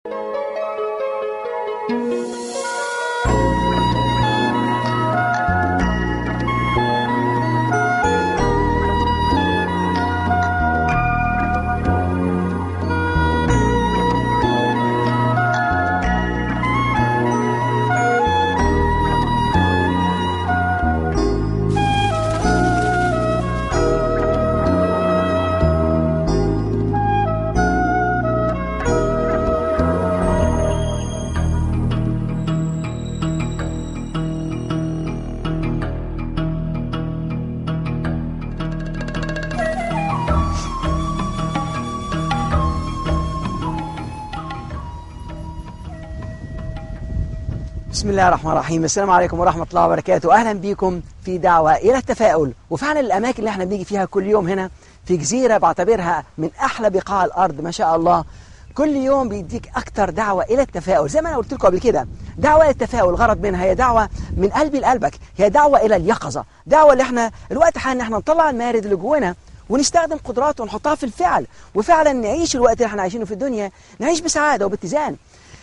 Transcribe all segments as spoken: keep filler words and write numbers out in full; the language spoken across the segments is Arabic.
بسم الله الرحمن الرحيم. السلام عليكم ورحمة الله وبركاته. أهلا بيكم في دعوة إلى التفاؤل. وفعلا الأماكن اللي احنا بنيجي فيها كل يوم هنا في جزيرة بعتبرها من أحلى بقاع الأرض ما شاء الله. كل يوم بيديك أكتر دعوة إلى التفاؤل. زي ما أنا قلت لكم قبل كده، دعوة إلى التفاؤل الغرض منها هي دعوة من قلبي لقلبك، هي دعوة إلى اليقظة، دعوة اللي احنا الوقت حان احنا نطلع المارد اللي جوانا ونستخدم قدراته ونحطها في الفعل، وفعلا نعيش الوقت اللي احنا عايشينه في الدنيا، نعيش بسعادة وباتزان.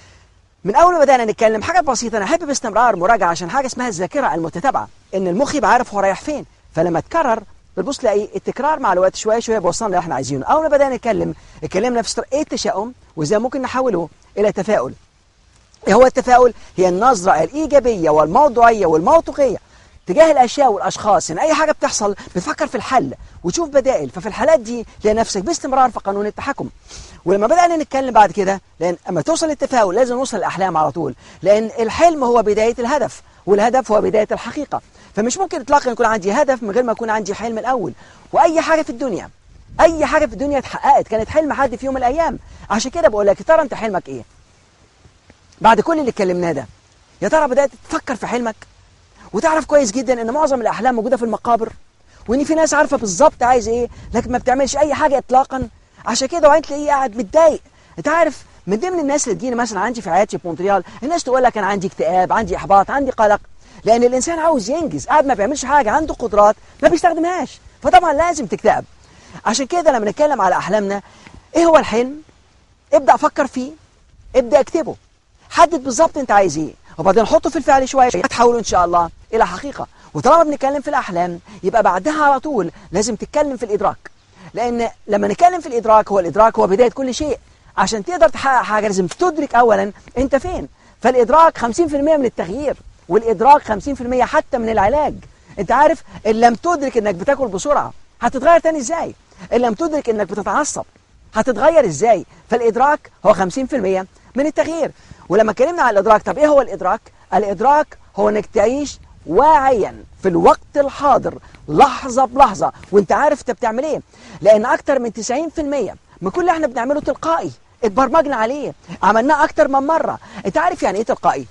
من أول ما بدأنا نتكلم حاجة بسيطة، أنا أحب باستمرار مراجعة عشان حاجة اسمها الذاكرة المتتابعة، إن المخ يبقى عارف هو رايح فين، فلما تكرر بتبص تلاقي التكرار مع الوقت شوية شوية بيوصلنا اللي احنا عايزينه. أول ما بدأنا نتكلم اتكلمنا في إيه التشاؤم وإزاي ممكن نحوله إلى تفاؤل. إيه هو التفاؤل؟ هي النظرة الإيجابية والموضوعية والموثوقية تجاه الأشياء والأشخاص، إن أي حاجة بتحصل بتفكر في الحل وتشوف بدائل، ففي الحالات دي تلاقي نفسك باستمرار في قانون التحكم. ولما بدأنا نتكلم بعد كده، لأن أما توصل للتفاؤل لازم نوصل للأحلام على طول، لأن الحلم هو بداية الهدف والهدف هو بداية الحقيقة، فمش ممكن إطلاقا يكون عندي هدف من غير ما يكون عندي حلم الأول. وأي حاجة في الدنيا أي حاجة في الدنيا اتحققت كانت حلم حد في يوم من الأيام. عشان كده بقول لك، ترى أنت حلمك إيه؟ بعد كل اللي اتكلمناه ده، يا ترى بدأت تفكر في حلمك؟ وتعرف كويس جدا ان معظم الاحلام موجوده في المقابر، وان في ناس عارفه بالظبط عايز ايه لكن ما بتعملش اي حاجه اطلاقا. عشان كده وانت تلاقيه قاعد متضايق. انت عارف من ضمن الناس اللي تجيني مثلا عندي في عيادتي في مونتريال، الناس تقول لك انا عندي اكتئاب، عندي احباط، عندي قلق، لان الانسان عاوز ينجز، قاعد ما بيعملش حاجه، عنده قدرات ما بيستخدمهاش، فطبعا لازم تكتئب. عشان كده لما نتكلم على احلامنا، ايه هو الحلم؟ ابدا فكر فيه، ابدا اكتبه، حدد بالظبط انت عايز ايه، وبعدين حطه في الفعل شويه هتحوله ان شاء الله الى حقيقه. وطالما بنتكلم في الاحلام يبقى بعدها على طول لازم تتكلم في الادراك، لان لما نتكلم في الادراك، هو الادراك هو بدايه كل شيء. عشان تقدر تحقق حاجه لازم تدرك اولا انت فين. فالادراك خمسين في المية من التغيير، والادراك خمسين في المية حتى من العلاج. انت عارف ان لم تدرك انك بتاكل بسرعه هتتغير تاني ازاي؟ ان لم تدرك انك بتتعصب هتتغير ازاي؟ فالادراك هو خمسين في المية من التغيير. ولما اتكلمنا على الادراك، طب ايه هو الادراك؟ الادراك هو انك تعيش واعيا في الوقت الحاضر لحظة بلحظة وانت عارف انت بتعمل ايه، لان اكتر من تسعين في المية من كل اللي احنا بنعمله تلقائي، اتبرمجنا عليه، عملناه اكتر من مرة. انت عارف يعني ايه تلقائي؟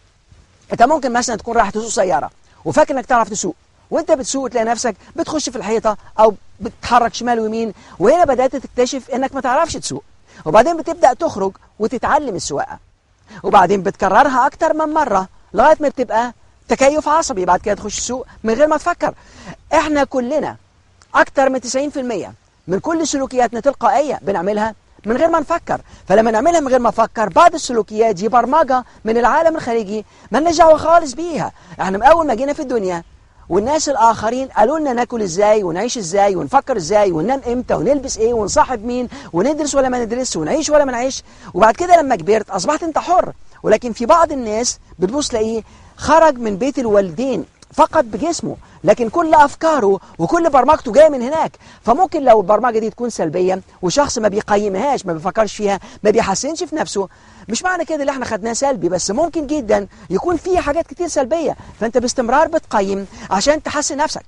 انت ممكن مثلا تكون رايح تسوق سيارة وفاكر انك تعرف تسوق، وانت بتسوق تلاقي نفسك بتخش في الحيطة او بتتحرك شمال ويمين، وهنا بدأت تكتشف انك ما تعرفش تسوق، وبعدين بتبدأ تخرج وتتعلم السواقة، وبعدين بتكررها اكتر من مرة لغاية ما بتبقى تكيف عصبي، بعد كده تخش السوق من غير ما تفكر. احنا كلنا اكتر من تسعين في المية من كل سلوكياتنا تلقائية بنعملها من غير ما نفكر. فلما نعملها من غير ما نفكر، بعض السلوكيات دي برمجة من العالم الخارجي ما لناش دعوة خالص بيها. احنا من اول ما جينا في الدنيا والناس الاخرين قالوا لنا ناكل ازاي ونعيش ازاي ونفكر ازاي وننام امتى ونلبس ايه ونصاحب مين وندرس ولا ما ندرس ونعيش ولا ما نعيش، وبعد كده لما كبرت اصبحت انت حر. ولكن في بعض الناس بتبص تلاقيه خرج من بيت الوالدين فقط بجسمه، لكن كل أفكاره وكل برمجته جاية من هناك. فممكن لو البرمجة دي تكون سلبية وشخص ما بيقيمهاش، ما بيفكرش فيها، ما بيحسنش في نفسه، مش معنى كده اللي احنا خدناه سلبي، بس ممكن جدا يكون فيه حاجات كتير سلبية، فانت باستمرار بتقيم عشان تحسن نفسك.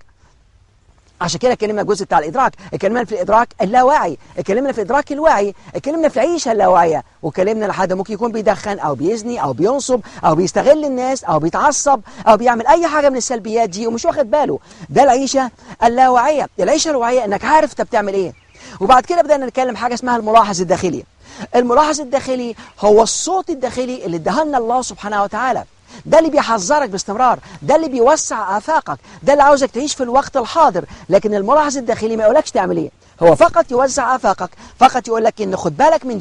عشان كده اتكلمنا الجزء بتاع الادراك، اتكلمنا في الادراك اللاواعي، اتكلمنا في الادراك الواعي، اتكلمنا في العيشه اللاواعيه، واتكلمنا لحد ممكن يكون بيدخن او بيزني او بينصب او بيستغل الناس او بيتعصب او بيعمل اي حاجه من السلبيات دي ومش واخد باله. ده العيشه اللاواعيه. العيشه الواعيه انك عارف انت بتعمل ايه. وبعد كده بدأنا نتكلم حاجه اسمها الملاحظ الداخلي. الملاحظ الداخلي هو الصوت الداخلي اللي ادهلنا الله سبحانه وتعالى، ده اللي بيحذرك باستمرار، ده اللي بيوسع آفاقك، ده اللي عاوزك تعيش في الوقت الحاضر. لكن الملاحظ الداخلي ما يقولكش تعمل ايه، هو فقط يوسع آفاقك، فقط يقول لك ان خد بالك من دي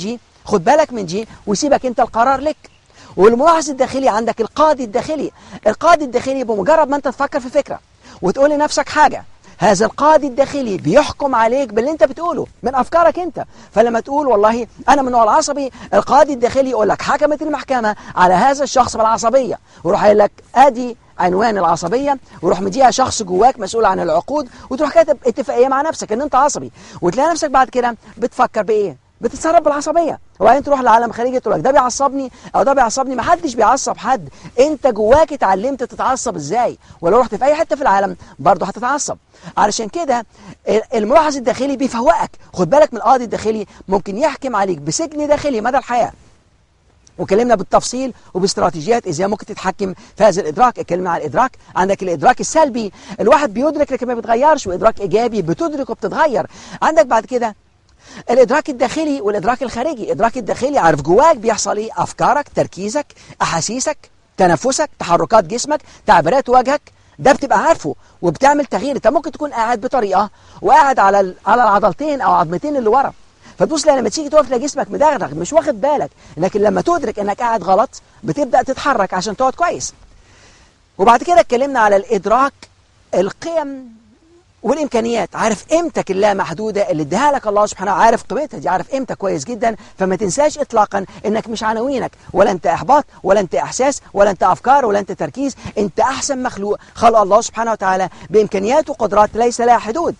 خد بالك من دي وسيبك انت القرار لك. والملاحظ الداخلي عندك القاضي الداخلي. القاضي الداخلي بمجرد ما انت تفكر في فكرة وتقول لنفسك حاجة، هذا القاضي الداخلي بيحكم عليك باللي انت بتقوله من افكارك انت. فلما تقول والله انا من النوع العصبي، القاضي الداخلي يقول لك حكمت المحكمة على هذا الشخص بالعصبية، ويروح قايل لك ادي عنوان العصبية، ويروح مديها شخص جواك مسؤول عن العقود، وتروح كاتب اتفاقية مع نفسك ان انت عصبي، وتلاقي نفسك بعد كده بتفكر بايه؟ بتتصرف بالعصبية. وبعدين تروح لعالم خارجي تقول لك ده بيعصبني او ده بيعصبني. ما حدش بيعصب حد، انت جواك اتعلمت تتعصب ازاي، ولو رحت في اي حتة في العالم برضه هتتعصب. علشان كده الملاحظ الداخلي بيفوقك. خد بالك من القاضي الداخلي ممكن يحكم عليك بسجن داخلي مدى الحياة. وكلمنا بالتفصيل وباستراتيجيات ازاي ممكن تتحكم في هذا الادراك. اتكلمنا عن الادراك. عندك الادراك السلبي، الواحد بيدرك لكن ما بيتغيرش، وادراك ايجابي بتدرك وبتتغير. عندك بعد كده الادراك الداخلي والادراك الخارجي. الادراك الداخلي عارف جواك بيحصل ايه، افكارك، تركيزك، احاسيسك، تنفسك، تحركات جسمك، تعبيرات وجهك، ده بتبقى عارفه وبتعمل تغيير. انت ممكن تكون قاعد بطريقه وقاعد على على العضلتين او عظمتين اللي ورا، فتبص لما تيجي تقف تلاقي جسمك مدغدغ مش واخد بالك، لكن لما تدرك انك قاعد غلط بتبدا تتحرك عشان تقعد كويس. وبعد كده اتكلمنا على الادراك القيم والامكانيات. عارف قيمتك اللامحدوده اللي اداها لك الله سبحانه، عارف قيمتها دي، عارف قيمتك كويس جدا. فما تنساش اطلاقا انك مش عناوينك، ولا انت احباط، ولا انت احساس، ولا انت افكار، ولا انت تركيز. انت احسن مخلوق خلق الله سبحانه وتعالى بامكانيات وقدرات ليس لها حدود.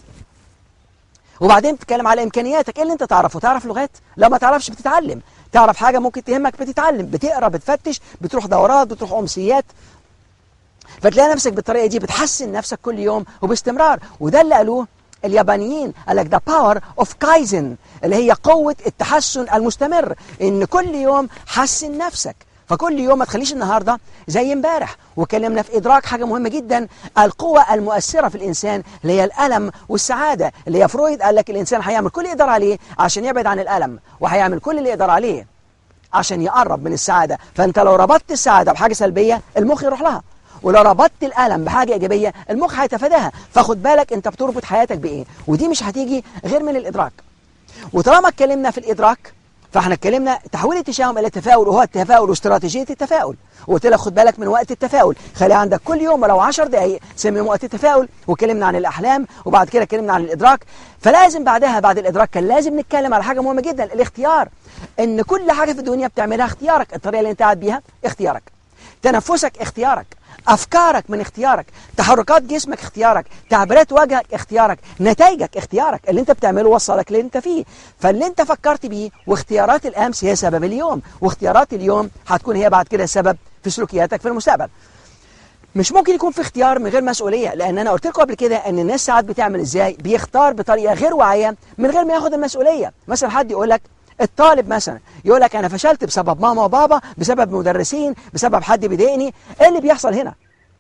وبعدين بتتكلم على امكانياتك. ايه اللي انت تعرفه؟ تعرف لغات؟ لو ما تعرفش بتتعلم. تعرف حاجه ممكن تهمك بتتعلم، بتقرا، بتفتش، بتروح دورات، بتروح امسيات. فتلاقي نفسك بالطريقه دي بتحسن نفسك كل يوم وباستمرار. وده اللي قالوه اليابانيين، قال لك the power of kaizen، اللي هي قوه التحسن المستمر، ان كل يوم حسن نفسك. فكل يوم ما تخليش النهارده زي امبارح. وكلمنا في ادراك حاجه مهمه جدا، القوه المؤثره في الانسان اللي هي الالم والسعاده، اللي هي فرويد قال لك الانسان هيعمل كل اللي يقدر عليه عشان يبعد عن الالم، وهيعمل كل اللي يقدر عليه عشان يقرب من السعاده. فانت لو ربطت السعاده بحاجه سلبيه المخ يروح لها، ولو ربطت الالم بحاجه ايجابيه المخ هيتفاداها. فخد بالك انت بتربط حياتك بايه، ودي مش هتيجي غير من الادراك. وطالما اتكلمنا في الادراك فاحنا اتكلمنا تحويل التشاؤم الى تفاؤل، وهو التفاؤل واستراتيجيه التفاؤل. وقلت لك خد بالك من وقت التفاؤل، خلي عندك كل يوم ولو عشر دقائق سميهم وقت التفاؤل. وكلمنا عن الاحلام، وبعد كده اتكلمنا عن الادراك. فلازم بعدها بعد الادراك كان لازم نتكلم على حاجه مهمه جدا، الاختيار. ان كل حاجه في الدنيا بتعملها اختيارك، الطريقه اللي انت قاعد بيها اختيارك، تنفسك اختيارك، أفكارك من اختيارك، تحركات جسمك اختيارك، تعبيرات وجهك اختيارك، نتائجك اختيارك. اللي انت بتعمله وصلك اللي انت فيه. فاللي انت فكرت بيه واختيارات الأمس هي سبب اليوم، واختيارات اليوم هتكون هي بعد كده سبب في سلوكياتك في المستقبل. مش ممكن يكون في اختيار من غير مسؤولية، لأن أنا قلت لكم قبل كده أن الناس ساعات بتعمل إزاي، بيختار بطريقة غير واعية من غير ما ياخد المسؤولية. مثلا حد يقول لك، الطالب مثلا يقول لك أنا فشلت بسبب ماما وبابا، بسبب مدرسين، بسبب حد بيضايقني. إيه اللي بيحصل هنا؟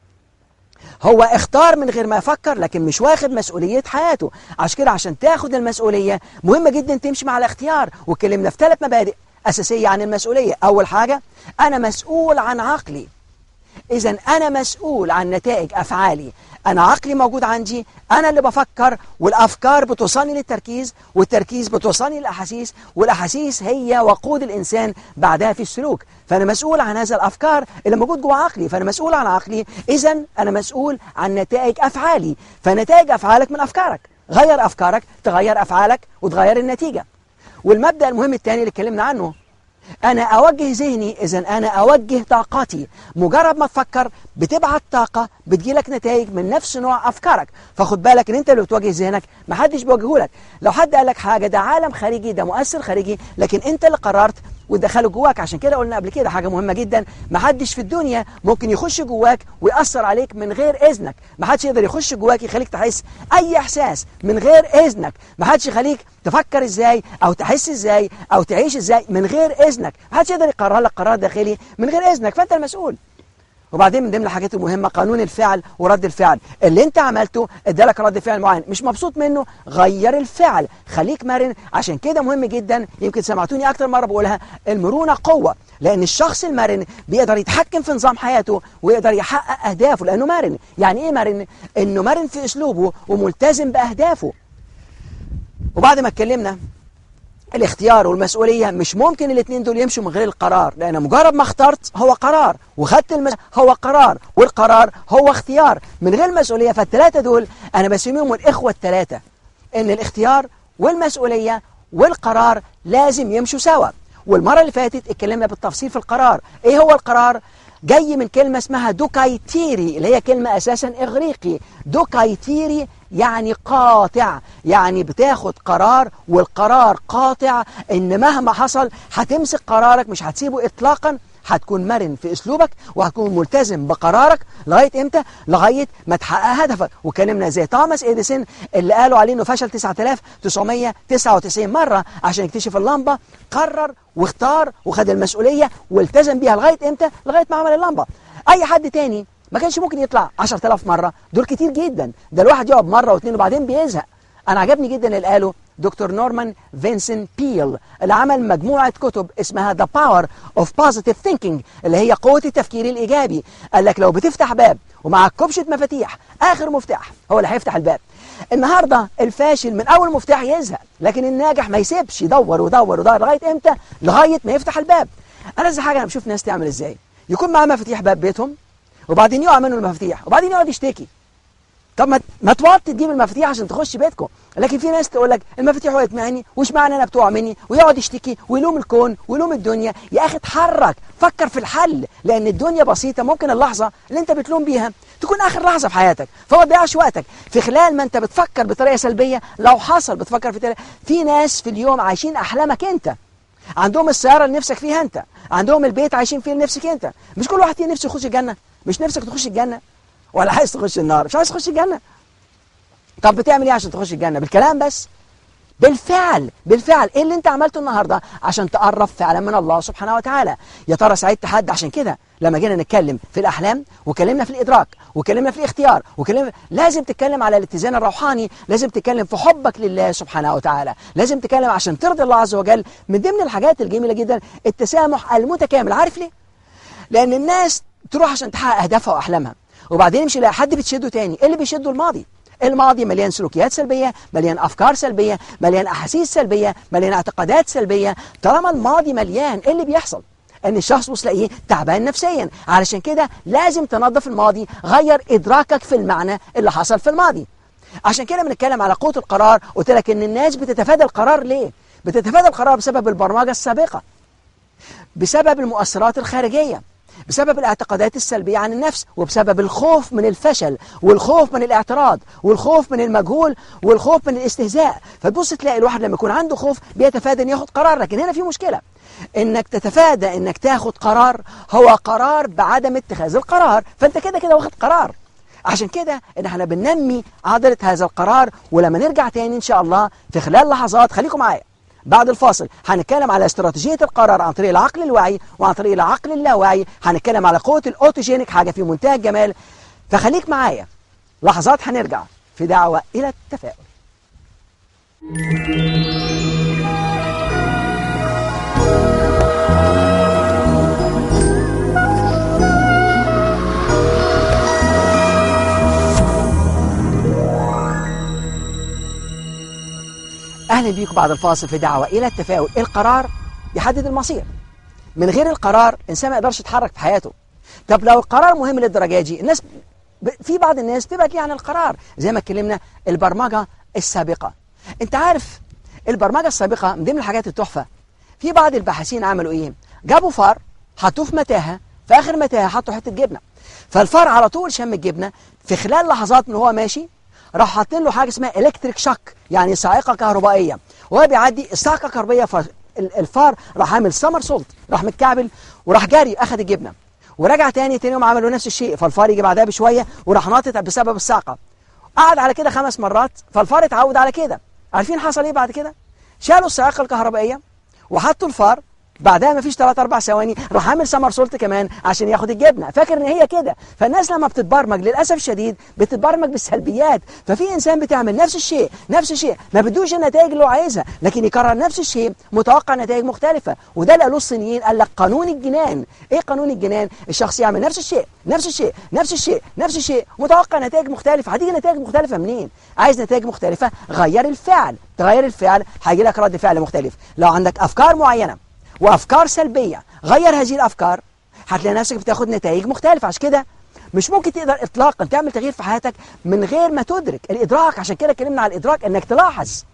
هو اختار من غير ما يفكر، لكن مش واخد مسؤولية حياته. عشان كده عشان تاخد المسؤولية مهمة جدا تمشي مع الاختيار. واتكلمنا في ثلاث مبادئ أساسية عن المسؤولية. أول حاجة، أنا مسؤول عن عقلي. إذا أنا مسؤول عن نتائج أفعالي. أنا عقلي موجود عندي، أنا اللي بفكر، والأفكار بتوصلني للتركيز، والتركيز بتوصلني للأحاسيس، والأحاسيس هي وقود الإنسان بعدها في السلوك. فأنا مسؤول عن هذا الأفكار اللي موجود جوا عقلي. فأنا مسؤول عن عقلي، إذا أنا مسؤول عن نتائج أفعالي. فنتائج أفعالك من أفكارك. غير أفكارك تغير أفعالك وتغير النتيجة. والمبدأ المهم الثاني اللي اتكلمنا عنه، أنا أوجه ذهني، إذا أنا أوجه طاقتي. مجرد ما تفكر بتبعت طاقة بتجيلك نتائج من نفس نوع أفكارك. فخد بالك إن أنت اللي بتواجه ذهنك، محدش بيواجهه لك. لو حد قال لك حاجة ده عالم خارجي، ده مؤثر خارجي، لكن أنت اللي قررت ودخله جواك. عشان كده قلنا قبل كده حاجة مهمة جدا، محدش في الدنيا ممكن يخش جواك ويأثر عليك من غير إذنك. محدش يقدر يخش جواك يخليك تحس أي إحساس من غير إذنك. محدش يخليك تفكر إزاي أو تحس إزاي أو تعيش إزاي من غير إذنك. محدش يقدر يقرر لك قرار داخلي من غير إذنك، فأنت المسؤول. وبعدين من ضمن الحاجات المهمة قانون الفعل ورد الفعل. اللي انت عملته ادالك رد فعل معين، مش مبسوط منه، غير الفعل، خليك مرن. عشان كده مهم جدا، يمكن سمعتوني اكتر مرة بقولها، المرونة قوة. لان الشخص المرن بيقدر يتحكم في نظام حياته ويقدر يحقق اهدافه، لانه مرن. يعني ايه مرن؟ انه مرن في اسلوبه وملتزم باهدافه. وبعد ما اتكلمنا الاختيار والمسؤولية مش ممكن الاثنين دول يمشوا من غير القرار، لأن مجرد ما اخترت هو قرار، وخدت المس... هو قرار، والقرار هو اختيار. من غير مسؤولية، فالثلاثة دول أنا بسميهم الإخوة الثلاثة، إن الاختيار والمسؤولية والقرار لازم يمشوا سوا. والمرة اللي فاتت اتكلمنا بالتفصيل في القرار. إيه هو القرار؟ جاي من كلمة اسمها دوكايتيري، اللي هي كلمة أساسا إغريقي. دوكايتيري يعني قاطع، يعني بتاخد قرار والقرار قاطع، إن مهما حصل هتمسك قرارك، مش هتسيبه إطلاقا، هتكون مرن في أسلوبك وهتكون ملتزم بقرارك لغاية إمتى؟ لغاية ما تحقق هدفك. وكلمنا زي توماس إديسون اللي قالوا عليه إنه فشل تسعة آلاف وتسعمائة وتسعة وتسعين مرة عشان يكتشف اللمبة، قرر واختار وخد المسؤولية والتزم بيها لغاية إمتى؟ لغاية ما عمل اللمبة. أي حد تاني ما كانش ممكن يطلع عشرة آلاف مرة، دول كتير جدا، ده الواحد يقعد مرة واثنين وبعدين بيزهق. أنا عجبني جدا اللي قاله دكتور نورمان فينسن بيل، اللي عمل مجموعة كتب اسمها The Power of Positive Thinking، اللي هي قوة التفكير الإيجابي. قال لك لو بتفتح باب ومعك كبشة مفاتيح، آخر مفتاح هو اللي هيفتح الباب. النهاردة الفاشل من أول مفتاح يزهق، لكن الناجح ما يسيبش، يدور ويدور ويدور لغاية إمتى؟ لغاية ما يفتح الباب. أنا زي حاجة أنا بشوف ناس تعمل إزاي، يكون معاه مفاتيح باب بيتهم وبعدين يقع منه المفاتيح وبعدين يقعد يشتكي. طب ما ما توطي تجيب المفاتيح عشان تخش بيتكم. لكن في ناس تقول لك المفاتيح وقعت مني، وش معنى انا بتقع مني، ويقعد يشتكي ويلوم الكون ويلوم الدنيا. يا اخي اتحرك، فكر في الحل، لان الدنيا بسيطه. ممكن اللحظه اللي انت بتلوم بيها تكون اخر لحظه في حياتك، فما تضيعش وقتك في خلال ما انت بتفكر بطريقه سلبيه. لو حصل بتفكر في طريقه، في ناس في اليوم عايشين احلامك انت، عندهم السياره اللي نفسك فيها انت، عندهم البيت عايشين فيه اللي نفسك انت. مش كل واحد فيه نفسه يخش الجنه؟ مش نفسك تخش الجنه؟ ولا عايز تخش النار؟ مش عايز تخش الجنه؟ طب بتعمل ايه عشان تخش الجنة؟ بالكلام بس؟ بالفعل. بالفعل. ايه اللي انت عملته النهاردة عشان تقرب فعلا من الله سبحانه وتعالى؟ يا ترى سعدت حد؟ عشان كده لما جينا نتكلم في الأحلام وكلمنا في الإدراك وكلمنا في الاختيار وكلمنا، لازم تتكلم على الاتزان الروحاني، لازم تتكلم في حبك لله سبحانه وتعالى، لازم تتكلم عشان ترضي الله عز وجل. من ضمن الحاجات الجميلة جدا التسامح المتكامل. عارف ليه؟ لأن الناس تروح عشان تحقق أهدافها وأحلامها وبعدين يمشي يلاقي حد بتشده تاني. إيه اللي بيشده؟ الماضي. الماضي مليان سلوكيات سلبية، مليان أفكار سلبية، مليان أحاسيس سلبية، مليان اعتقادات سلبية. طالما الماضي مليان، إيه اللي بيحصل؟ أن الشخص تلاقيه تعبان نفسيا. علشان كده لازم تنظف الماضي، غير إدراكك في المعنى اللي حصل في الماضي. عشان كده بنتكلم على قوة القرار. قلت لك إن الناس بتتفادى القرار. ليه؟ بتتفادى القرار بسبب البرمجة السابقة، بسبب المؤثرات الخارجية، بسبب الاعتقادات السلبية عن النفس، وبسبب الخوف من الفشل، والخوف من الاعتراض، والخوف من المجهول، والخوف من الاستهزاء. فتبص تلاقي الواحد لما يكون عنده خوف بيتفادى ان ياخد قرار. لكن هنا في مشكلة، انك تتفادى انك تاخد قرار هو قرار بعدم اتخاذ القرار، فانت كده كده واخد قرار. عشان كده ان احنا بننمي عضلة هذا القرار. ولما نرجع تاني ان شاء الله في خلال لحظات، خليكم معايا بعد الفاصل، هنتكلم على استراتيجية القرار عن طريق العقل الواعي وعن طريق العقل اللاواعي. هنتكلم على قوة الأوتوجينيك، حاجة في منتهى الجمال. فخليك معايا لحظات، هنرجع في دعوة إلى التفاؤل. أهلا بيكم بعد الفاصل في دعوة إلى التفاؤل. القرار يحدد المصير. من غير القرار إنسان ما يقدرش يتحرك في حياته. طب لو القرار مهم للدرجة دي، الناس ب... في بعض الناس تبعد ليه عن القرار؟ زي ما اتكلمنا البرمجة السابقة. أنت عارف البرمجة السابقة من ضمن الحاجات التحفة. في بعض الباحثين عملوا إيه؟ جابوا فار حطوه في متاهة، في آخر متاهة حطوا حتة جبنة، فالفار على طول شم الجبنة. في خلال لحظات من هو ماشي راح حاطين له حاجة اسمها الكتريك شوك، يعني صاعقة كهربائية، وهو بيعدي الصاعقة الكهربائية الفار راح عامل سمر سولت، راح متكعبل وراح جاري أخذ الجبنة ورجع تاني تاني يوم عملوا نفس الشيء. فالفار يجي بعدها بشوية وراح ناطط بسبب الصاعقة. قعد على كده خمس مرات، فالفار اتعود على كده. عارفين حصل ايه بعد كده؟ شالوا الصاعقة الكهربائية وحطوا الفار بعدها مفيش ثلاث اربع ثواني راح عامل سمر سولت كمان عشان ياخد الجبنه، فاكر ان هي كده. فالناس لما بتتبرمج للاسف الشديد بتتبرمج بالسلبيات. ففي انسان بتعمل نفس الشيء نفس الشيء ما بدوش النتائج اللي هو عايزها، لكن يكرر نفس الشيء متوقع نتائج مختلفه. وده اللي قالوه الصينيين، قال لك قانون الجنان. ايه قانون الجنان؟ الشخص يعمل نفس الشيء نفس الشيء نفس الشيء نفس الشيء متوقع نتائج مختلفه. هتيجي نتائج مختلفه منين؟ عايز نتائج مختلفه، غير الفعل. تغير الفعل هيجي لك رد فعل مختلف. لو عندك افكار معينه وافكار سلبيه، غير هذه الافكار هتلاقي نفسك بتاخد نتائج مختلفه. عشان كده مش ممكن تقدر اطلاقا تعمل تغيير في حياتك من غير ما تدرك الادراك. عشان كده اتكلمنا على الادراك، انك تلاحظ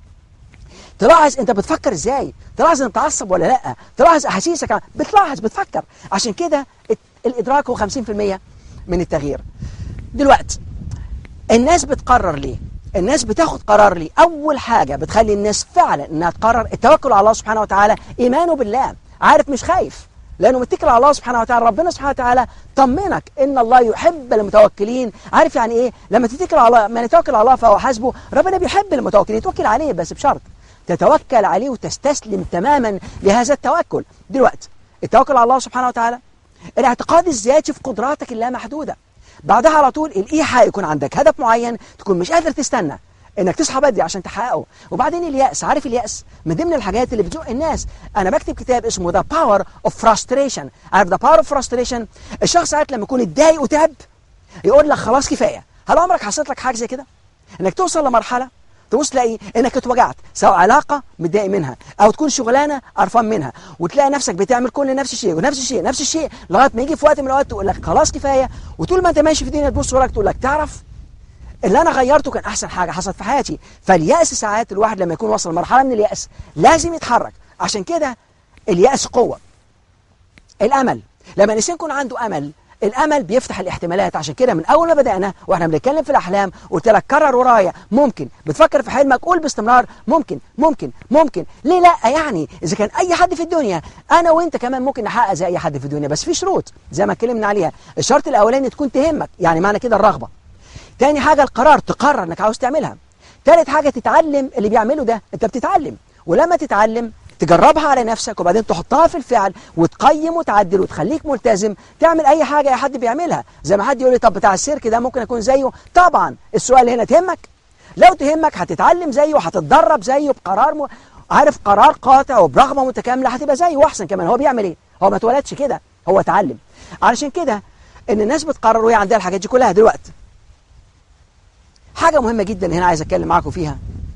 تلاحظ انت بتفكر ازاي، تلاحظ انت تعصب ولا لا، تلاحظ احاسيسك، بتلاحظ بتفكر. عشان كده الادراك هو خمسين في المية من التغيير. دلوقتي الناس بتقرر ليه؟ الناس بتاخد قرار ليه؟ اول حاجه بتخلي الناس فعلا انها تقرر التوكل على الله سبحانه وتعالى، ايمانه بالله. عارف مش خايف لانه متكل على الله سبحانه وتعالى. ربنا سبحانه وتعالى طمنك ان الله يحب المتوكلين. عارف يعني ايه؟ لما تتكل على الله، ما نتوكل على الله فهو حسبه. ربنا بيحب المتوكلين، يتوكل عليه بس بشرط تتوكل عليه وتستسلم تماما لهذا التوكل. دلوقتي التوكل على الله سبحانه وتعالى، الاعتقاد الذاتي في قدراتك اللامحدوده. بعدها على طول الايحاء، يكون عندك هدف معين تكون مش قادر تستنى انك تصحى بدري عشان تحققه. وبعدين اليأس. عارف اليأس من ضمن الحاجات اللي بتزق الناس. انا بكتب كتاب اسمه The Power of Frustration. عارف The Power of Frustration؟ الشخص عارف لما يكون اتضايق وتعب يقول لك خلاص كفايه. هل عمرك حصلت لك حاجه زي كده؟ انك توصل لمرحله تبص تلاقي انك اتوجعت، سواء علاقه متضايق منها او تكون شغلانه قرفان منها، وتلاقي نفسك بتعمل كل نفس الشيء ونفس الشيء نفس الشيء لغايه ما يجي في وقت من الاوقات تقول لك خلاص كفايه. وطول ما انت ماشي في الدنيا تبص وراك تقول لك تعرف اللي انا غيرته كان احسن حاجه حصلت في حياتي. فاليأس ساعات الواحد لما يكون وصل لمرحله من اليأس لازم يتحرك. عشان كده اليأس قوه. الامل، لما الانسان يكون عنده امل، الامل بيفتح الاحتمالات. عشان كده من اول ما بدانا واحنا بنتكلم في الاحلام قلت لك كرر ورايا ممكن. بتفكر في حلمك قول باستمرار ممكن ممكن ممكن. ليه لا؟ يعني اذا كان اي حد في الدنيا، انا وانت كمان ممكن نحقق زي اي حد في الدنيا، بس في شروط زي ما اتكلمنا عليها. الشرط الاولاني تكون تهمك، يعني معنى كده الرغبه. تاني حاجه القرار، تقرر انك عاوز تعملها. تالت حاجه تتعلم اللي بيعمله ده. انت بتتعلم، ولما تتعلم تجربها على نفسك وبعدين تحطها في الفعل وتقيم وتعدل وتخليك ملتزم تعمل اي حاجه اي حد بيعملها. زي ما حد يقول لي طب بتاع السيرك ده ممكن اكون زيه؟ طبعا. السؤال هنا تهمك؟ لو تهمك هتتعلم زيه وهتتدرب زيه بقرار م... عارف قرار قاطع وبرغبه متكامله هتبقى زيه واحسن كمان. هو بيعمل ايه؟ هو ما اتولدش كده، هو اتعلم. علشان كده ان الناس بتقرر وهي عندها الحاجات دي كلها. دلوقتي حاجه مهمه جدا هنا عايز اتكلم معاكم فيها،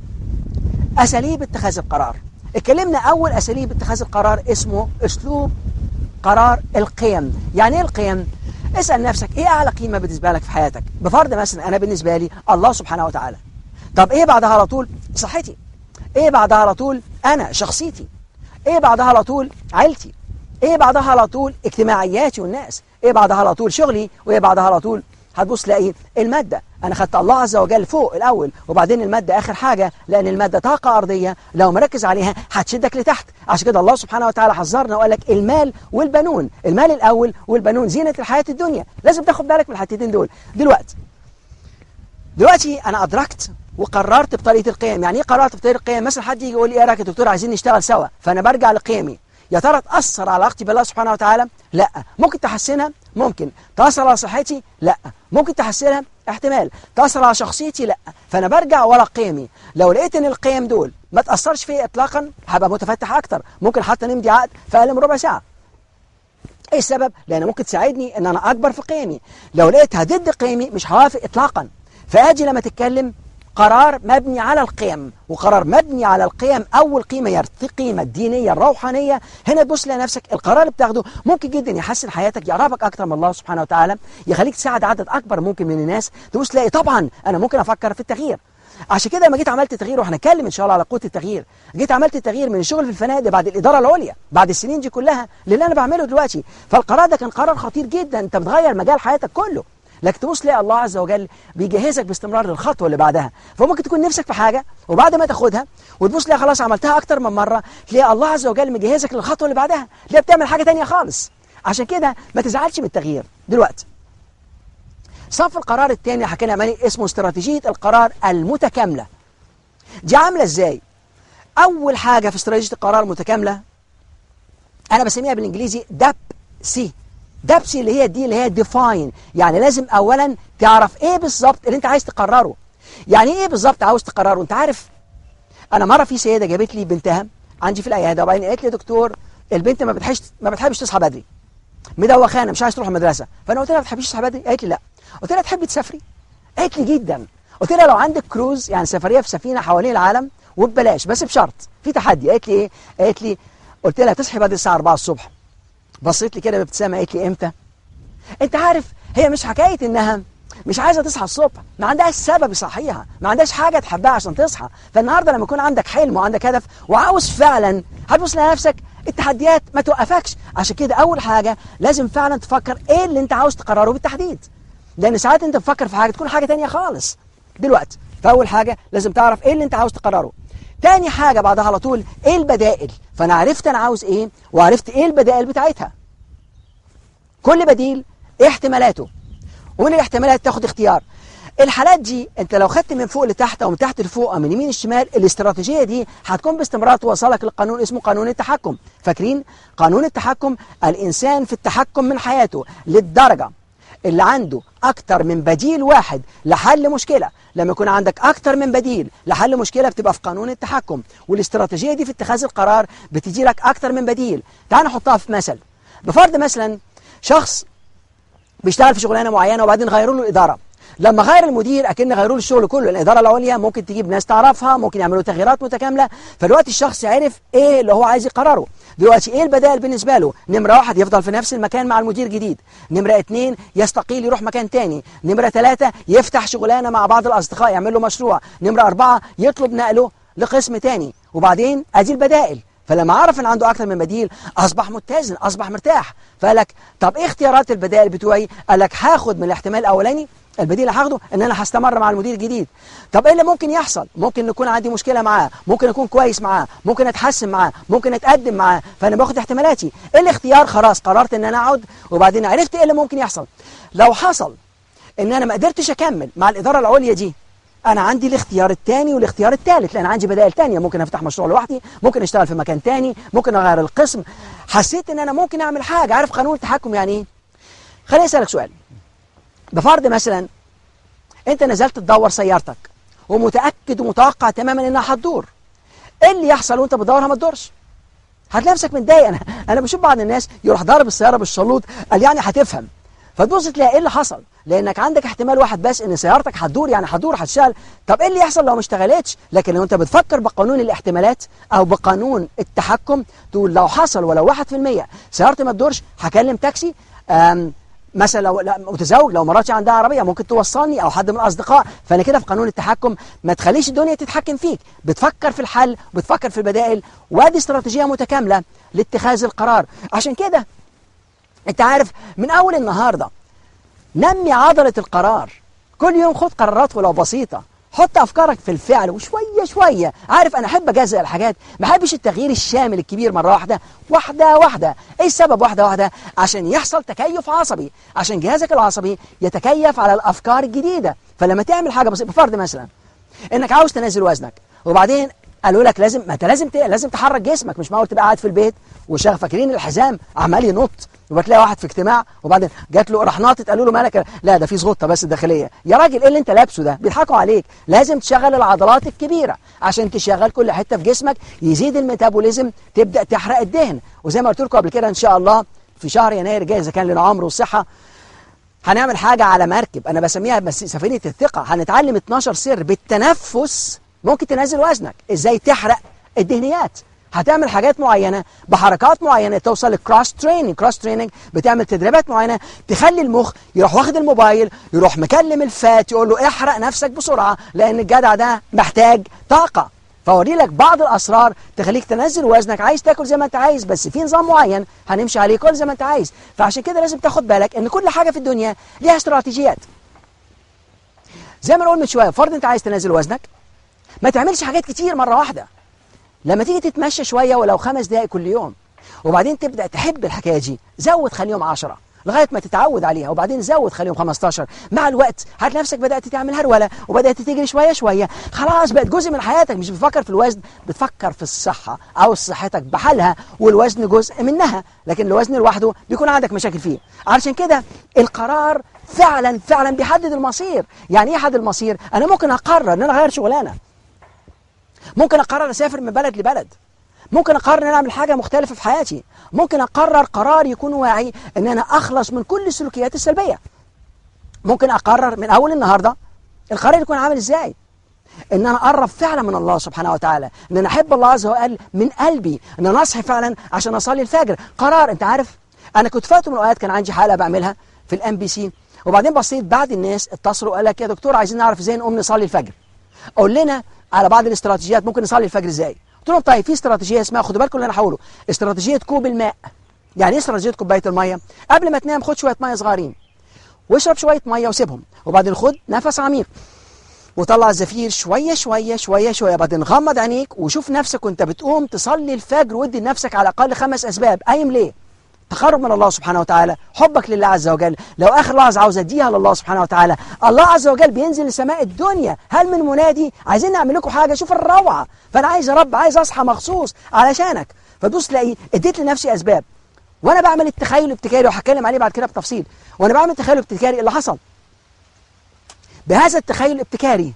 اساليب اتخاذ القرار. اتكلمنا اول اساليب اتخاذ القرار اسمه اسلوب قرار القيم. يعني ايه القيم؟ اسال نفسك ايه اعلى قيمه بالنسبه لك في حياتك؟ بفرض مثلا انا بالنسبه لي الله سبحانه وتعالى. طب ايه بعدها على طول؟ صحتي. ايه بعدها على طول؟ انا شخصيتي. ايه بعدها على طول؟ عيلتي. ايه بعدها على طول؟ اجتماعياتي والناس. ايه بعدها على طول؟ شغلي. وايه بعدها على طول؟ هتبص تلاقي المادة. أنا خدت الله عز وجل فوق الأول وبعدين المادة آخر حاجة، لأن المادة طاقة أرضية لو مركز عليها هتشدك لتحت. عشان كده الله سبحانه وتعالى حذرنا وقال لك المال والبنون. المال الأول والبنون زينة الحياة الدنيا. لازم تاخد بالك من الحتتين دول. دلوقتي دلوقتي أنا أدركت وقررت بطريقة القيم. يعني إيه قررت بطريقة القيم؟ مثلا حد يجي يقول لي إيه رأيك يا دكتور عايزين نشتغل سوا، فأنا برجع لقيمي. يا ترى تأثر على علاقتي بالله سبحانه وتعالى؟ لا. ممكن تحسنها؟ ممكن. تأثر على صحتي؟ لا. ممكن تحسنها؟ احتمال. تأثر على شخصيتي؟ لا. فأنا برجع ورا قيمي. لو لقيت إن القيم دول ما تأثرش فيا إطلاقا هبقى متفتح أكتر. ممكن حتى نمضي عقد في أقل من ربع ساعة. إيه السبب؟ لأن ممكن تساعدني إن أنا أكبر في قيمي. لو لقيتها ضد قيمي مش هوافق إطلاقا. فأجي لما تتكلم قرار مبني على القيم، وقرار مبني على القيم. أول قيمة هي القيمة الدينية الروحانية. هنا تبص لنفسك القرار اللي بتاخده ممكن جدا يحسن حياتك، يقربك أكتر من الله سبحانه وتعالى، يخليك تساعد عدد أكبر ممكن من الناس. تبص تلاقي طبعا أنا ممكن أفكر في التغيير. عشان كده لما جيت عملت تغيير، وهنتكلم إن شاء الله على قوة التغيير، جيت عملت التغيير من الشغل في الفنادق بعد الإدارة العليا بعد السنين دي كلها اللي أنا بعمله دلوقتي. فالقرار ده كان قرار خطير جدا. أنت بتغير مجال حياتك كله. لكن تبص تلاقي الله عز وجل بيجهزك باستمرار للخطوه اللي بعدها. فممكن تكون نفسك في حاجه وبعد ما تاخدها وتبص تلاقي خلاص عملتها اكتر من مره، تلاقي الله عز وجل مجهزك للخطوه اللي بعدها، تلاقي بتعمل حاجه ثانيه خالص. عشان كده ما تزعلش من التغيير. دلوقتي صف القرار الثاني اللي حكينا عليه اسمه استراتيجيه القرار المتكامله. دي عامله ازاي؟ اول حاجه في استراتيجيه القرار المتكامله انا بسميها بالانجليزي داب سي. داب سي اللي هي دي اللي هي ديفاين، يعني لازم اولا تعرف ايه بالظبط اللي انت عايز تقرره. يعني ايه بالظبط عاوز تقرره؟ انت عارف انا مره في سيده جابت لي بنتها عندي في العياده، وبعدين قالت لي يا دكتور البنت ما بتحبش ما بتحبش تصحى بدري، مدوخانه مش عايز تروح المدرسه. فانا قلت لها ما بتحبيش تصحى بدري؟ قالت لي لا. قلت لها تحبي تسافري؟ قالت لي جدا. قلت لها لو عندك كروز يعني سفريه في سفينه حوالين العالم وببلاش بس بشرط في تحدي. قالت لي ايه؟ قالت لي قلت لها تصحي بدري الساعه أربعة الصبح. بصيت لي كده بابتسامه قالت لي امتى؟ انت عارف هي مش حكايه انها مش عايزه تصحى الصبح، ما عندهاش سبب يصحيها، ما عندهاش حاجه تحبها عشان تصحى. فالنهارده لما يكون عندك حلم وعندك هدف وعاوز فعلا هتبص لنفسك التحديات ما توقفكش. عشان كده اول حاجه لازم فعلا تفكر ايه اللي انت عاوز تقرره بالتحديد، لان ساعات انت بتفكر في حاجه تكون حاجه تانية خالص دلوقتي. فاول حاجه لازم تعرف ايه اللي انت عاوز تقرره. تاني حاجه بعدها على طول ايه البدائل. فانا عرفت انا عاوز ايه وعرفت ايه البدائل بتاعتها. كل بديل ايه احتمالاته، ومن الاحتمالات تاخد اختيار. الحالات دي انت لو خدت من فوق لتحت او من تحت لفوق او من يمين للشمال، الاستراتيجيه دي هتكون باستمرار توصلك للقانون اسمه قانون التحكم. فاكرين قانون التحكم؟ الانسان في التحكم من حياته للدرجه اللي عنده اكتر من بديل واحد لحل مشكله. لما يكون عندك اكتر من بديل لحل مشكله بتبقى في قانون التحكم، والاستراتيجيه دي في اتخاذ القرار بتجي لك اكتر من بديل. تعال نحطها في مثل. بفرض مثلا شخص بيشتغل في شغلانه معينه وبعدين غيروا له الاداره. لما غير المدير اكن غيروا له الشغل كله. الاداره العليا ممكن تجيب ناس تعرفها، ممكن يعملوا تغييرات متكامله. فدلوقتي الشخص عرف ايه اللي هو عايز يقرره. دلوقتي ايه البدائل بالنسبه له؟ نمره واحد يفضل في نفس المكان مع المدير جديد. نمره اثنين يستقيل يروح مكان تاني. نمره ثلاثه يفتح شغلانه مع بعض الاصدقاء يعمل له مشروع. نمره اربعه يطلب نقله لقسم تاني. وبعدين ادي البدائل. فلما عرف ان عنده اكتر من بديل اصبح متزن، اصبح مرتاح. فقال لك طب ايه اختيارات البدائل بتوعي؟ قال لك هاخد من الاحتمال الاولاني البديل اللي هاخده ان انا هستمر مع المدير الجديد. طب ايه اللي ممكن يحصل؟ ممكن يكون عندي مشكله معاه، ممكن اكون كويس معاه، ممكن اتحسن معاه، ممكن اتقدم معاه. فانا باخد احتمالاتي. ايه الاختيار؟ خلاص قررت ان انا اقعد وبعدين عرفت ايه اللي ممكن يحصل. لو حصل ان انا ما قدرتش اكمل مع الاداره العليا دي، انا عندي الاختيار الثاني والاختيار الثالث، لان عندي بدائل ثانيه. ممكن افتح مشروع لوحدي، ممكن اشتغل في مكان ثاني، ممكن اغير القسم. حسيت ان انا ممكن اعمل حاجه. عارف قانون التحكم يعني ايه؟ خليني اسالك سؤال. بفرض مثلا انت نزلت تدور سيارتك ومتاكد ومتوقع تماما انها هتدور. ايه اللي يحصل وانت بتدورها ما تدورش؟ هتلاقي نفسك متضايق. انا انا بشوف بعض الناس يروح ضارب السياره بالشلوط، قال يعني هتفهم. فتبص تلاقي ايه اللي حصل، لانك عندك احتمال واحد بس ان سيارتك هتدور، يعني هتدور هتشتغل. طب ايه اللي يحصل لو ما اشتغلتش؟ لكن لو انت بتفكر بقانون الاحتمالات او بقانون التحكم تقول لو حصل ولو واحد في المية سيارتي ما تدورش هكلم تاكسي. مثلا لو متزوج، لو مراتي عندها عربيه ممكن توصلني او حد من الاصدقاء. فانا كده في قانون التحكم ما تخليش الدنيا تتحكم فيك، بتفكر في الحل وبتفكر في البدائل، وادي استراتيجيه متكامله لاتخاذ القرار. عشان كده انت عارف من اول النهارده نمي عضله القرار. كل يوم خد قرارات ولو بسيطه، حط افكارك في الفعل وشويه شويه. عارف انا احب اجزء الحاجات، ما احبش التغيير الشامل الكبير مره واحده. واحده واحده. ايه السبب واحده واحده؟ عشان يحصل تكيف عصبي، عشان جهازك العصبي يتكيف على الافكار الجديده. فلما تعمل حاجه بسيطه، بفرض مثلا انك عاوز تنزل وزنك وبعدين قالوا لك لازم ما انت لازم لازم تحرك جسمك، مش معقول تبقى قاعد في البيت وشغل فاكرين الحزام عمال ينط. وبتلاقي واحد في اجتماع وبعدين جات له راح ناطط، قالوا له مالك؟ لا ده في زغطه بس داخليه. يا راجل ايه اللي انت لابسه ده؟ بيضحكوا عليك. لازم تشغل العضلات الكبيره عشان تشغل كل حته في جسمك، يزيد الميتابوليزم، تبدا تحرق الدهن. وزي ما قلت لكم قبل كده ان شاء الله في شهر يناير الجاي اذا كان لنا عمر والصحه هنعمل حاجه على مركب انا بسميها بس سفينه الثقه. هنتعلم اتناشر سر بالتنفس ممكن تنزل وزنك، ازاي تحرق الدهنيات. هتعمل حاجات معينة بحركات معينة توصل للكروس تريننج. كروس تريننج بتعمل تدريبات معينة تخلي المخ يروح واخد الموبايل يروح مكلم الفات يقول له احرق نفسك بسرعة لأن الجدع ده محتاج طاقة. فوري لك بعض الأسرار تخليك تنزل وزنك. عايز تاكل زي ما انت عايز بس في نظام معين هنمشي عليه، كل زي ما انت عايز. فعشان كده لازم تاخد بالك ان كل حاجة في الدنيا ليها استراتيجيات. زي ما نقول من شوية، فرض انت عايز تنزل وزنك ما تعملش حاجات كتير مرة واحدة. لما تيجي تتمشى شوية ولو خمس دقائق كل يوم وبعدين تبدأ تحب الحكاية دي، زود خليهم عشرة. لغايه ما تتعود عليها، وبعدين زود خليهم خمستاشر. مع الوقت هتلاقي نفسك بدات تعمل هروله وبدات تجري شويه شويه، خلاص بقت جزء من حياتك. مش بتفكر في الوزن، بتفكر في الصحه، او صحتك بحالها والوزن جزء منها، لكن الوزن لوحده بيكون عندك مشاكل فيه. علشان كده القرار فعلا فعلا بيحدد المصير. يعني ايه يحدد المصير؟ انا ممكن اقرر ان انا اغير شغلانه، ممكن اقرر اسافر من بلد لبلد، ممكن اقرر ان انا اعمل حاجه مختلفه في حياتي، ممكن اقرر قرار يكون واعي ان انا اخلص من كل السلوكيات السلبيه. ممكن اقرر من اول النهارده القرار يكون عامل ازاي، ان انا اقرب فعلا من الله سبحانه وتعالى، ان انا احب الله عز وجل من قلبي، ان انا اصحي فعلا عشان اصلي الفجر. قرار. انت عارف انا كنت فات من الاوقات كان عندي حلقه بعملها في الام بي سي، وبعدين بصيت بعض الناس اتصلوا وقال لك يا دكتور عايزين نعرف ازاي نقوم نصلي الفجر، قول لنا على بعض الاستراتيجيات ممكن نصلي الفجر ازاي. قلت لهم طيب في استراتيجيه اسمها، خدوا بالكم اللي انا هقوله، استراتيجيه كوب الماء. يعني ايه استراتيجيه كوبايه الميه؟ قبل ما تنام خد شويه ميه صغيرين واشرب شويه ميه وسيبهم، وبعدين خد نفس عميق وطلع الزفير شويه شويه شويه شويه، بعدين غمض عينيك وشوف نفسك وانت بتقوم تصلي الفجر، وادي لنفسك على الاقل خمس اسباب. قايم ليه؟ تقرب من الله سبحانه وتعالى، حبك لله عز وجل. لو اخر لحظه عاوز اديها لله سبحانه وتعالى، الله عز وجل بينزل لسماء الدنيا، هل من منادي عايزين نعمل لكم حاجه؟ شوف الروعه. فانا عايز يا رب، عايز اصحى مخصوص علشانك. فتبص تلاقي اديت لنفسي اسباب، وانا بعمل التخيل الابتكاري وهتكلم عليه بعد كده بتفصيل. وانا بعمل التخيل الابتكاري اللي حصل بهذا التخيل الابتكاري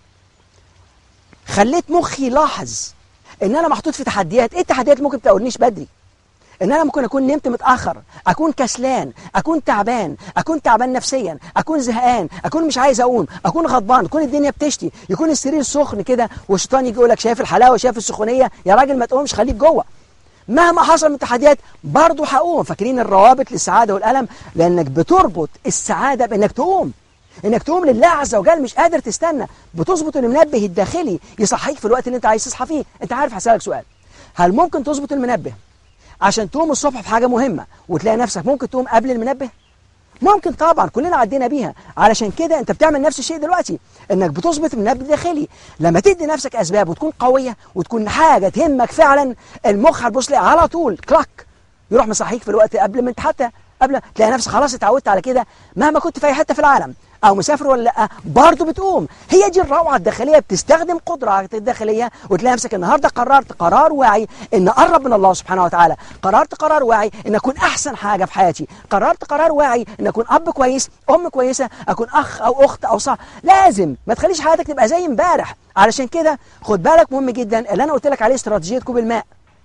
خليت مخي يلاحظ ان انا محطوط في تحديات. ايه التحديات؟ ممكن تقولنيش بدري، ان انا ممكن اكون نمت متاخر، اكون كسلان، اكون تعبان، اكون تعبان نفسيا، اكون زهقان، اكون مش عايز اقوم، اكون غضبان، تكون الدنيا بتشتي، يكون السرير سخن كده والشيطان يجي يقول لك شايف الحلاوه، شايف السخونيه، يا راجل ما تقومش خليك جوه. مهما حصل من تحديات برضه هقوم. فاكرين الروابط للسعاده والالم؟ لانك بتربط السعاده بانك تقوم، انك تقوم لله عز وجل، مش قادر تستنى. بتظبط المنبه الداخلي يصحيك في الوقت اللي انت عايز تصحى فيه. انت عارف هسألك سؤال، هل ممكن تظبط المنبه عشان تقوم الصبح في حاجه مهمه وتلاقي نفسك ممكن تقوم قبل المنبه؟ ممكن طبعا، كلنا عدينا بيها. علشان كده انت بتعمل نفس الشيء دلوقتي، انك بتظبط المنبه الداخلي. لما تدي نفسك اسباب وتكون قويه وتكون حاجه تهمك فعلا، المخ هتبص لي على طول كلاك يروح مصحيك في الوقت قبل ما انت حتى قبل تلاقي نفسك خلاص اتعودت على كده. مهما كنت في اي حته في العالم او مسافر ولا لا برضه بتقوم. هي دي الروعه الداخليه، بتستخدم قدراتك الداخليه وتلاقي نفسك النهارده قررت قرار واعي ان اقرب من الله سبحانه وتعالى، قررت قرار واعي ان اكون احسن حاجه في حياتي، قررت قرار واعي ان اكون اب كويس، ام كويسه، اكون اخ او اخت او صاحب. لازم ما تخليش حياتك تبقى زي امبارح. علشان كده خد بالك، مهم جدا اللي انا قلت لك عليه استراتيجيه كوب الماء،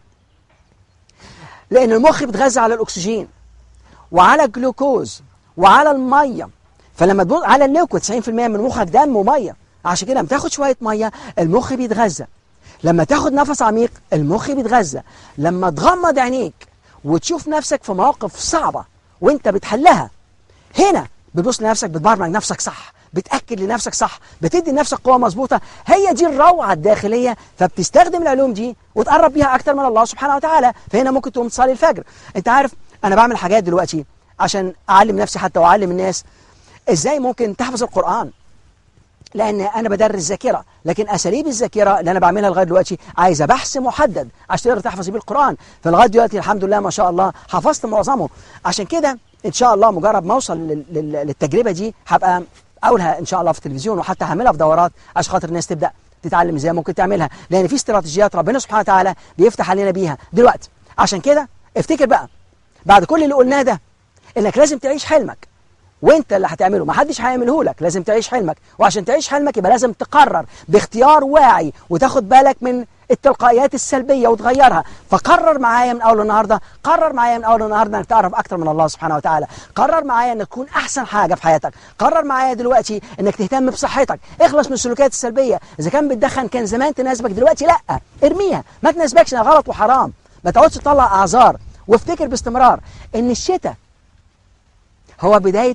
لان المخ بيتغذى على الاكسجين وعلى الجلوكوز وعلى الميه. فلما تبص على الليكو تسعين بالمئة من مخك دم وميه، عشان كده لما تاخد شويه ميه المخ بيتغذى، لما تاخد نفس عميق المخ بيتغذى، لما تغمض عينيك وتشوف نفسك في مواقف صعبه وانت بتحلها، هنا بتبص لنفسك، بتبرمج نفسك صح، بتاكد لنفسك صح، بتدي لنفسك قوه مظبوطه. هي دي الروعه الداخليه. فبتستخدم العلوم دي وتقرب بيها اكتر من الله سبحانه وتعالى. فهنا ممكن تقوم تصلي الفجر. انت عارف انا بعمل حاجات دلوقتي عشان اعلم نفسي حتى واعلم الناس ازاي ممكن تحفظ القرآن، لان انا بدرس ذاكره، لكن اساليب الذاكره اللي انا بعملها لغايه دلوقتي عايزه بحث محدد عشان تقدر تحفظ بيه القرآن. فلغايه دلوقتي الحمد لله ما شاء الله حفظت معظمه. عشان كده ان شاء الله مجرد ما اوصل للتجربه دي هبقى اقولها ان شاء الله في التلفزيون، وحتى هعملها في دورات عشان خاطر الناس تبدا تتعلم ازاي ممكن تعملها، لان في استراتيجيات ربنا سبحانه وتعالى بيفتح علينا بيها دلوقتي. عشان كده افتكر بقى بعد كل اللي قلناه ده انك لازم تعيش حلمك، وانت اللي هتعمله، ما حدش هيعمله لك. لازم تعيش حلمك، وعشان تعيش حلمك يبقى لازم تقرر باختيار واعي وتاخد بالك من التلقائيات السلبيه وتغيرها. فقرر معايا من اول النهارده، قرر معايا من اول النهارده انك تعرف اكتر من الله سبحانه وتعالى، قرر معايا انك تكون احسن حاجه في حياتك، قرر معايا دلوقتي انك تهتم بصحتك، اخلص من السلوكيات السلبيه. اذا كان بتدخن كان زمان تناسبك، دلوقتي لا، ارميها، ما تناسبكش، انها غلط وحرام. ما تقعدش تطلع اعذار، وافتكر باستمرار ان الشتاء هو بدايه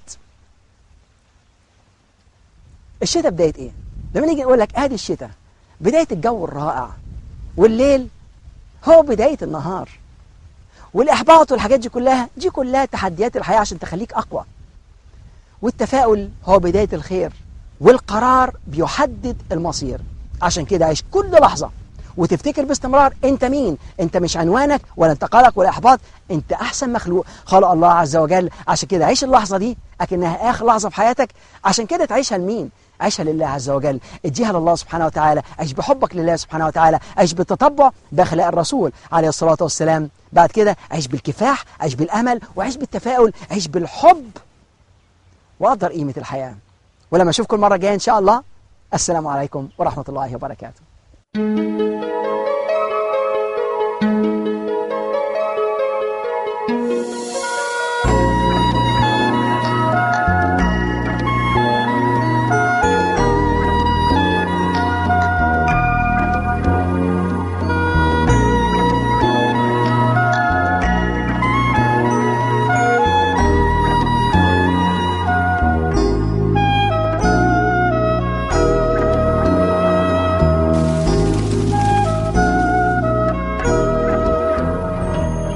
الشتاء. بداية ايه؟ لما نيجي نقول لك ادي الشتاء، بداية الجو الرائع، والليل هو بداية النهار، والاحباط والحاجات دي كلها دي كلها تحديات الحياة عشان تخليك اقوى. والتفاؤل هو بداية الخير، والقرار بيحدد المصير. عشان كده عيش كل لحظة وتفتكر باستمرار أنت مين. أنت مش عنوانك ولا انت قلق ولا إحباط، أنت أحسن مخلوق خلق الله عز وجل. عشان كده عيش اللحظة دي أكنها آخر لحظة في حياتك. عشان كده تعيشها لمين؟ عيشها لله عز وجل، اديها لله سبحانه وتعالى، عيش بحبك لله سبحانه وتعالى، عيش بالتطبع بأخلاق الرسول عليه الصلاة والسلام. بعد كده عيش بالكفاح، عيش بالأمل، وعيش بالتفاؤل، عيش بالحب، وقدر قيمة الحياة. ولما أشوفكم المرة الجاية إن شاء الله، السلام عليكم ورحمة الله وبركاته.